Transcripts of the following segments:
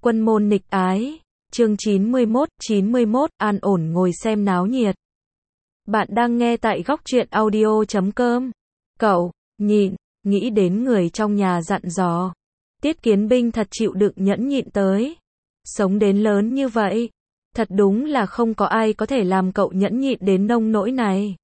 Quân môn nghịch ái, chương 91, an ổn ngồi xem náo nhiệt. Bạn đang nghe tại góc truyện audio.com. Cậu, nhịn, nghĩ đến người trong nhà dặn dò. Tiết Kiến Binh thật chịu đựng nhẫn nhịn tới. Sống đến lớn như vậy, thật đúng là không có ai có thể làm cậu nhẫn nhịn đến nông nỗi này.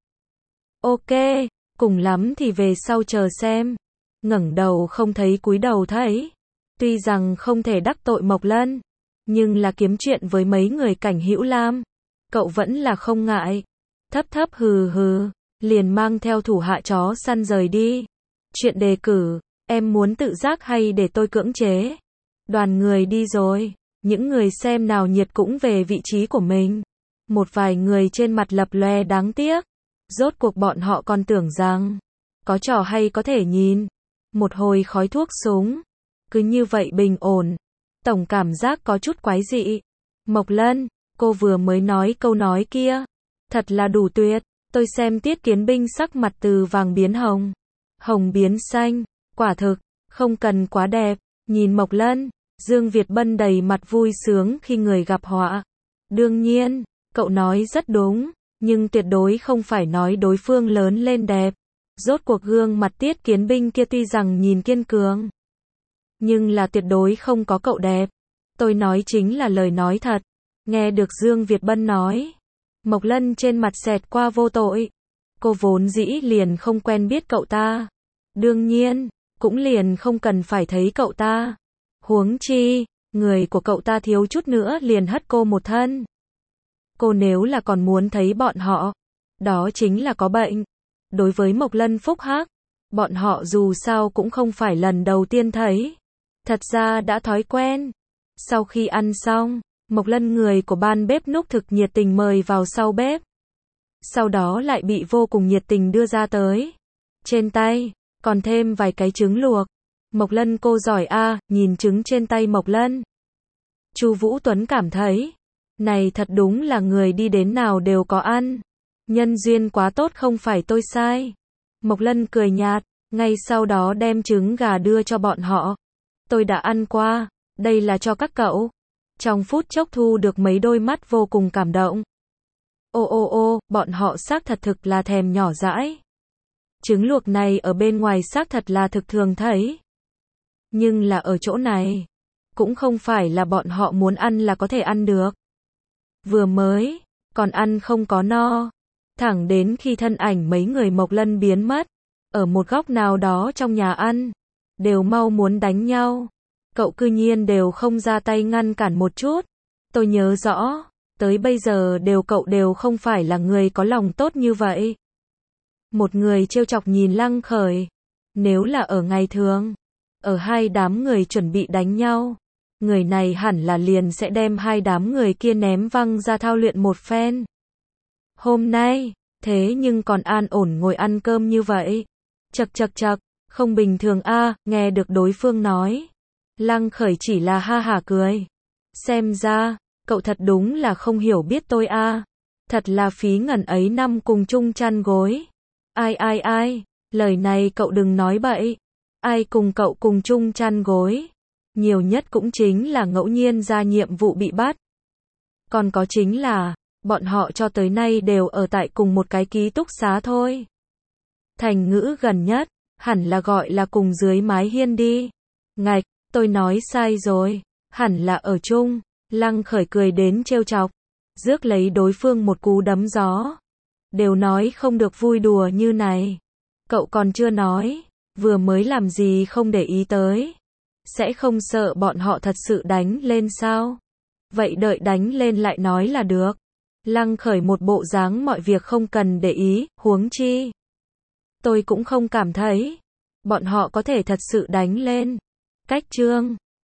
Ok, cùng lắm thì về sau chờ xem. Ngẩng đầu không thấy cúi đầu thấy. Tuy rằng không thể đắc tội Mộc Lân, nhưng là kiếm chuyện với mấy người Cảnh Hữu Lam, cậu vẫn là không ngại. Thấp thấp hừ hừ, liền mang theo thủ hạ chó săn rời đi. Chuyện đề cử, em muốn tự giác hay để tôi cưỡng chế? Đoàn người đi rồi, những người xem nào nhiệt cũng về vị trí của mình. Một vài người trên mặt lập lòe đáng tiếc. Rốt cuộc bọn họ còn tưởng rằng có trò hay có thể nhìn. Một hồi khói thuốc súng, cứ như vậy bình ổn. Tổng cảm giác có chút quái dị. Mộc Lân, cô vừa mới nói câu nói kia, thật là đủ tuyệt. Tôi xem Tiết Kiến Binh sắc mặt từ vàng biến hồng, hồng biến xanh, quả thực, không cần quá đẹp. Nhìn Mộc Lân, Dương Việt Bân đầy mặt vui sướng khi người gặp họa. Đương nhiên, cậu nói rất đúng, nhưng tuyệt đối không phải nói đối phương lớn lên đẹp. Rốt cuộc gương mặt Tiết Kiến Binh kia tuy rằng nhìn kiên cường, nhưng là tuyệt đối không có cậu đẹp. Tôi nói chính là lời nói thật. Nghe được Dương Việt Bân nói, Mộc Lân trên mặt xẹt qua vô tội. Cô vốn dĩ liền không quen biết cậu ta. Đương nhiên, cũng liền không cần phải thấy cậu ta. Huống chi, người của cậu ta thiếu chút nữa liền hất cô một thân. Cô nếu là còn muốn thấy bọn họ, đó chính là có bệnh. Đối với Mộc Lân phúc hắc, bọn họ dù sao cũng không phải lần đầu tiên thấy. Thật ra đã thói quen. Sau khi ăn xong, Mộc Lân người của ban bếp núc thực nhiệt tình mời vào sau bếp. Sau đó lại bị vô cùng nhiệt tình đưa ra tới. Trên tay, còn thêm vài cái trứng luộc. Mộc Lân cô giỏi a, nhìn trứng trên tay Mộc Lân. Chu Vũ Tuấn cảm thấy, này thật đúng là người đi đến nào đều có ăn. Nhân duyên quá tốt không phải tôi sai. Mộc Lân cười nhạt, ngay sau đó đem trứng gà đưa cho bọn họ. Tôi đã ăn qua, đây là cho các cậu. Trong phút chốc thu được mấy đôi mắt vô cùng cảm động. Ô, bọn họ xác thật thực là thèm nhỏ dãi. Trứng luộc này ở bên ngoài xác thật là thực thường thấy. Nhưng là ở chỗ này, cũng không phải là bọn họ muốn ăn là có thể ăn được. Vừa mới, còn ăn không có no. Thẳng đến khi thân ảnh mấy người Mộc Lân biến mất, ở một góc nào đó trong nhà ăn, đều mau muốn đánh nhau. Cậu cư nhiên đều không ra tay ngăn cản một chút. Tôi nhớ rõ, tới bây giờ cậu đều không phải là người có lòng tốt như vậy. Một người trêu chọc nhìn Lăng Khởi. Nếu là ở ngày thường, ở hai đám người chuẩn bị đánh nhau, người này hẳn là liền sẽ đem hai đám người kia ném văng ra thao luyện một phen. Hôm nay, thế nhưng còn an ổn ngồi ăn cơm như vậy. Chậc, không bình thường a. Nghe được đối phương nói, Lăng Khởi chỉ là ha hả cười. Xem ra, cậu thật đúng là không hiểu biết tôi a. Thật là phí ngần ấy năm cùng chung chăn gối. Ai, lời này cậu đừng nói bậy. Ai cùng cậu cùng chung chăn gối? Nhiều nhất cũng chính là ngẫu nhiên ra nhiệm vụ bị bắt. Còn có chính là, bọn họ cho tới nay đều ở tại cùng một cái ký túc xá thôi. Thành ngữ gần nhất, hẳn là gọi là cùng dưới mái hiên đi. Ngạch, tôi nói sai rồi, hẳn là ở chung. Lăng Khởi cười đến trêu chọc, rước lấy đối phương một cú đấm gió. Đều nói không được vui đùa như này. Cậu còn chưa nói, vừa mới làm gì không để ý tới. Sẽ không sợ bọn họ thật sự đánh lên sao? Vậy đợi đánh lên lại nói là được. Lăng Khởi một bộ dáng mọi việc không cần để ý, huống chi. Tôi cũng không cảm thấy bọn họ có thể thật sự đánh lên. Cách chương